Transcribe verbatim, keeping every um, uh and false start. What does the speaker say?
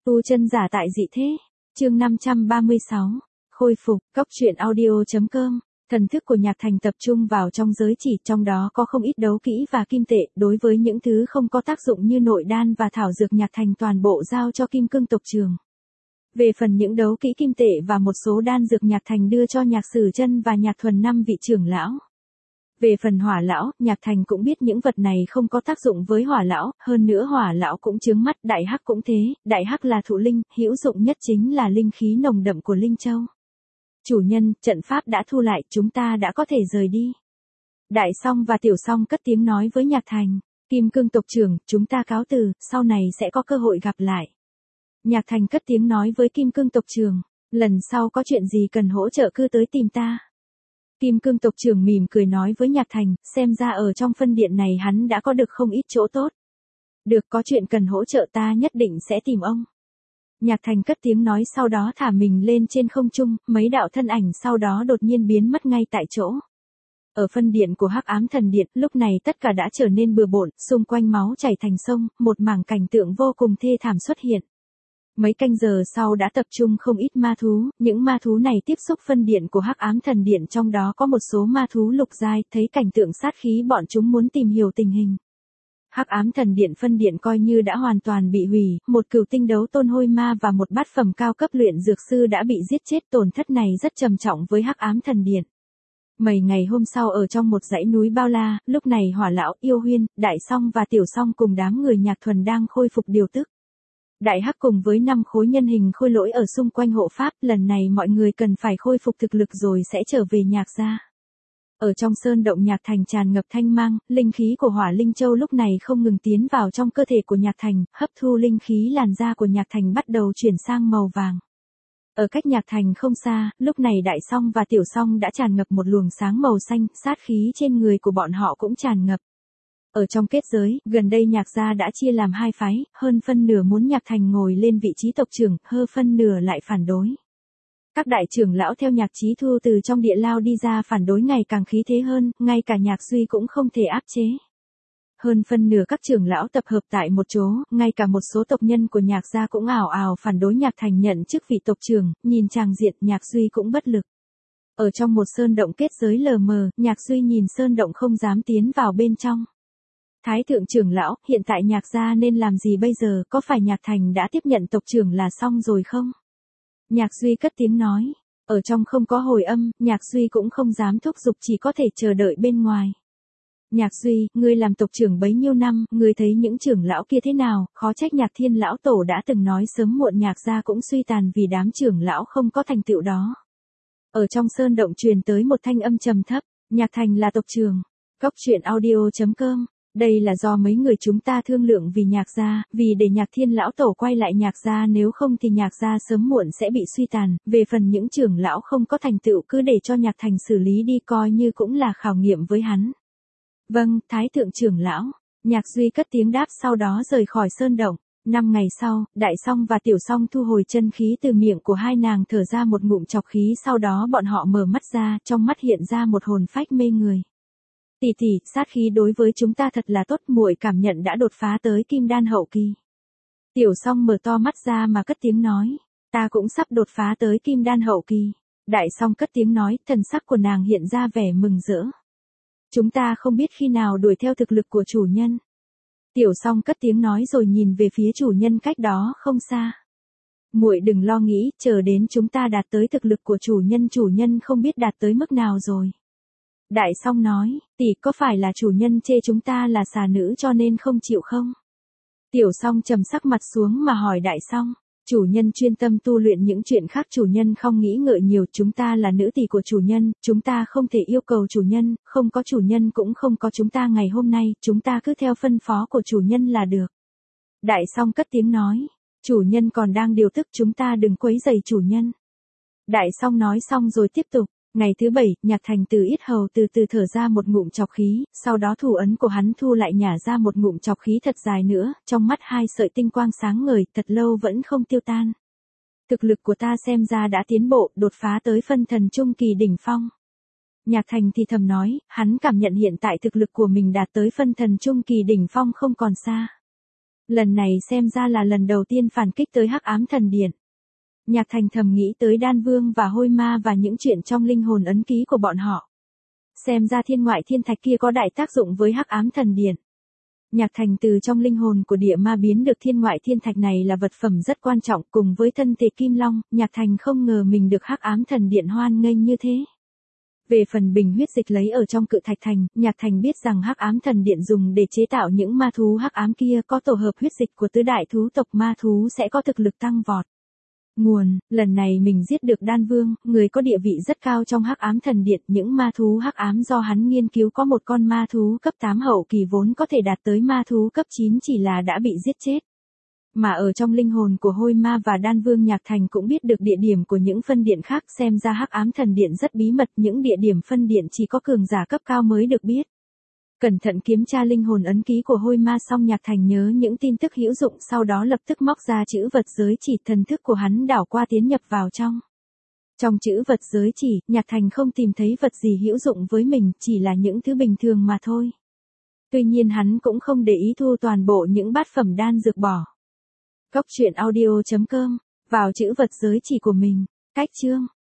Tu chân giả tại dị thế. Chương năm trăm ba mươi sáu. Khôi phục. Cốc truyện audio.com. Thần thức của Nhạc Thành tập trung vào trong giới chỉ, trong đó có không ít đấu kỹ và kim tệ, đối với những thứ không có tác dụng như nội đan và thảo dược Nhạc Thành toàn bộ giao cho Kim Cương tộc trưởng. Về phần những đấu kỹ kim tệ và một số đan dược Nhạc Thành đưa cho Nhạc Sử Chân và Nhạc Thuần năm vị trưởng lão. Về phần Hỏa lão, Nhạc Thành cũng biết những vật này không có tác dụng với Hỏa lão, hơn nữa Hỏa lão cũng chướng mắt, Đại Hắc cũng thế, Đại Hắc là thụ linh, hữu dụng nhất chính là linh khí nồng đậm của Linh Châu. Chủ nhân, trận pháp đã thu lại, chúng ta đã có thể rời đi. Đại Song và Tiểu Song cất tiếng nói với Nhạc Thành. Kim Cương tộc trưởng, chúng ta cáo từ, sau này sẽ có cơ hội gặp lại. Nhạc Thành cất tiếng nói với Kim Cương tộc trưởng, lần sau có chuyện gì cần hỗ trợ cứ tới tìm ta. Kim Cương tộc trưởng mỉm cười nói với Nhạc Thành, xem ra ở trong phân điện này hắn đã có được không ít chỗ tốt. Được, có chuyện cần hỗ trợ ta nhất định sẽ tìm ông. Nhạc Thành cất tiếng nói, sau đó thả mình lên trên không trung, mấy đạo thân ảnh sau đó đột nhiên biến mất ngay tại chỗ. Ở phân điện của Hắc Ám Thần Điện, lúc này tất cả đã trở nên bừa bộn, xung quanh máu chảy thành sông, một mảng cảnh tượng vô cùng thê thảm xuất hiện. Mấy canh giờ sau đã tập trung không ít ma thú, những ma thú này tiếp xúc phân điện của Hắc Ám Thần Điện, trong đó có một số ma thú lục giai, thấy cảnh tượng sát khí bọn chúng muốn tìm hiểu tình hình. Hắc Ám Thần Điện phân điện coi như đã hoàn toàn bị hủy, một cửu tinh đấu tôn hôi ma và một bát phẩm cao cấp luyện dược sư đã bị giết chết, tổn thất này rất trầm trọng với Hắc Ám Thần Điện. Mấy ngày hôm sau ở trong một dãy núi bao la, lúc này Hỏa lão, Yêu Huyên, Đại Song và Tiểu Song cùng đám người Nhạc Thuần đang khôi phục điều tức. Đại Hắc cùng với năm khối nhân hình khôi lỗi ở xung quanh hộ pháp, lần này mọi người cần phải khôi phục thực lực rồi sẽ trở về Nhạc gia. Ở trong sơn động Nhạc Thành tràn ngập thanh mang, linh khí của Hỏa Linh Châu lúc này không ngừng tiến vào trong cơ thể của Nhạc Thành, hấp thu linh khí, làn da của Nhạc Thành bắt đầu chuyển sang màu vàng. Ở cách Nhạc Thành không xa, lúc này Đại Song và Tiểu Song đã tràn ngập một luồng sáng màu xanh, sát khí trên người của bọn họ cũng tràn ngập. Ở trong kết giới, gần đây Nhạc gia đã chia làm hai phái, hơn phân nửa muốn Nhạc Thành ngồi lên vị trí tộc trưởng, hơn phân nửa lại phản đối. Các đại trưởng lão theo Nhạc Chí Thu từ trong địa lao đi ra phản đối ngày càng khí thế hơn, ngay cả Nhạc Duy cũng không thể áp chế. Hơn phân nửa các trưởng lão tập hợp tại một chỗ, ngay cả một số tộc nhân của Nhạc gia cũng ảo ảo phản đối Nhạc Thành nhận chức vị tộc trưởng, nhìn tràng diện Nhạc Duy cũng bất lực. Ở trong một sơn động kết giới lờ mờ, Nhạc Duy nhìn sơn động không dám tiến vào bên trong. Thái thượng trưởng lão, hiện tại Nhạc gia nên làm gì bây giờ, có phải Nhạc Thành đã tiếp nhận tộc trưởng là xong rồi không? Nhạc Duy cất tiếng nói, ở trong không có hồi âm, Nhạc Duy cũng không dám thúc giục, chỉ có thể chờ đợi bên ngoài. Nhạc Duy, ngươi làm tộc trưởng bấy nhiêu năm, ngươi thấy những trưởng lão kia thế nào, khó trách Nhạc Thiên lão tổ đã từng nói sớm muộn Nhạc gia cũng suy tàn vì đám trưởng lão không có thành tựu đó. Ở trong sơn động truyền tới một thanh âm trầm thấp, Nhạc Thành là tộc trưởng. Cốc truyện audio.com. Đây là do mấy người chúng ta thương lượng vì Nhạc gia, vì để Nhạc Thiên lão tổ quay lại Nhạc gia, nếu không thì Nhạc gia sớm muộn sẽ bị suy tàn, về phần những trưởng lão không có thành tựu cứ để cho Nhạc Thành xử lý đi, coi như cũng là khảo nghiệm với hắn. Vâng, Thái thượng trưởng lão. Nhạc Duy cất tiếng đáp, sau đó rời khỏi sơn động. Năm ngày sau, Đại Song và Tiểu Song thu hồi chân khí từ miệng của hai nàng, thở ra một ngụm trọc khí, sau đó bọn họ mở mắt ra, trong mắt hiện ra một hồn phách mê người. Tỷ tỷ, sát khí đối với chúng ta thật là tốt, muội cảm nhận đã đột phá tới kim đan hậu kỳ. Tiểu Song mở to mắt ra mà cất tiếng nói, ta cũng sắp đột phá tới kim đan hậu kỳ. Đại Song cất tiếng nói, thần sắc của nàng hiện ra vẻ mừng rỡ. Chúng ta không biết khi nào đuổi theo thực lực của chủ nhân. Tiểu Song cất tiếng nói rồi nhìn về phía chủ nhân cách đó không xa. Muội đừng lo nghĩ, chờ đến chúng ta đạt tới thực lực của chủ nhân, chủ nhân không biết đạt tới mức nào rồi. Đại Song nói, tỷ, có phải là chủ nhân chê chúng ta là xà nữ cho nên không chịu không? Tiểu Song trầm sắc mặt xuống mà hỏi Đại Song, chủ nhân chuyên tâm tu luyện, những chuyện khác chủ nhân không nghĩ ngợi nhiều, chúng ta là nữ tỷ của chủ nhân, chúng ta không thể yêu cầu chủ nhân, không có chủ nhân cũng không có chúng ta ngày hôm nay, chúng ta cứ theo phân phó của chủ nhân là được. Đại Song cất tiếng nói, chủ nhân còn đang điều tức, chúng ta đừng quấy rầy chủ nhân. Đại Song nói xong rồi tiếp tục. Ngày thứ bảy, Nhạc Thành từ yết hầu từ từ thở ra một ngụm trọc khí, sau đó thủ ấn của hắn thu lại nhả ra một ngụm trọc khí thật dài nữa, trong mắt hai sợi tinh quang sáng ngời, thật lâu vẫn không tiêu tan. Thực lực của ta xem ra đã tiến bộ, đột phá tới phân thần trung kỳ đỉnh phong. Nhạc Thành thì thầm nói, hắn cảm nhận hiện tại thực lực của mình đạt tới phân thần trung kỳ đỉnh phong không còn xa. Lần này xem ra là lần đầu tiên phản kích tới Hắc Ám Thần Điện. Nhạc Thành thầm nghĩ tới Đan Vương và Hôi Ma và những chuyện trong linh hồn ấn ký của bọn họ. Xem ra thiên ngoại thiên thạch kia có đại tác dụng với Hắc Ám Thần Điện. Nhạc Thành từ trong linh hồn của địa ma biến được thiên ngoại thiên thạch này là vật phẩm rất quan trọng, cùng với thân thể Kim Long, Nhạc Thành không ngờ mình được Hắc Ám Thần Điện hoan nghênh như thế. Về phần bình huyết dịch lấy ở trong Cự Thạch Thành, Nhạc Thành biết rằng Hắc Ám Thần Điện dùng để chế tạo những ma thú hắc ám kia có tổ hợp huyết dịch của tứ đại thú tộc ma thú sẽ có thực lực tăng vọt. Nguồn, lần này mình giết được Đan Vương, người có địa vị rất cao trong Hắc Ám Thần Điện, những ma thú hắc ám do hắn nghiên cứu có một con ma thú cấp tám hậu kỳ vốn có thể đạt tới ma thú cấp chín chỉ là đã bị giết chết. Mà ở trong linh hồn của Hôi Ma và Đan Vương, Nhạc Thành cũng biết được địa điểm của những phân điện khác, xem ra Hắc Ám Thần Điện rất bí mật, những địa điểm phân điện chỉ có cường giả cấp cao mới được biết. Cẩn thận kiểm tra linh hồn ấn ký của Hôi Ma xong, Nhạc Thành nhớ những tin tức hữu dụng, sau đó lập tức móc ra chữ vật giới chỉ, thần thức của hắn đảo qua tiến nhập vào trong. Trong chữ vật giới chỉ, Nhạc Thành không tìm thấy vật gì hữu dụng với mình, chỉ là những thứ bình thường mà thôi. Tuy nhiên hắn cũng không để ý thu toàn bộ những bát phẩm đan dược bỏ. Cốc truyện audio chấm com, vào chữ vật giới chỉ của mình, cách chương.